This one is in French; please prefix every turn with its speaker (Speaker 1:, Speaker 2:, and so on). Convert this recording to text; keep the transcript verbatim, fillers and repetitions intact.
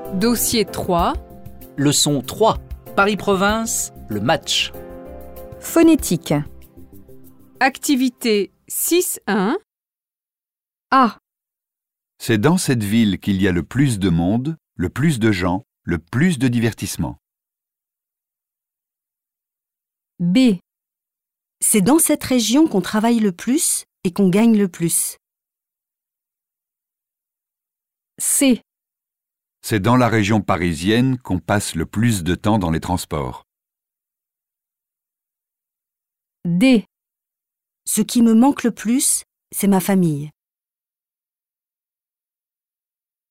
Speaker 1: Dossier trois.
Speaker 2: Leçon trois. Paris-Province, le match.
Speaker 3: Phonétique.
Speaker 1: Activité six un.
Speaker 3: A.
Speaker 4: C'est dans cette ville qu'il y a le plus de monde, le plus de gens, le plus de divertissement.
Speaker 3: B.
Speaker 5: C'est dans cette région qu'on travaille le plus et qu'on gagne le plus.
Speaker 3: C.
Speaker 4: C'est dans la région parisienne qu'on passe le plus de temps dans les transports.
Speaker 3: D.
Speaker 5: Ce qui me manque le plus, c'est ma famille.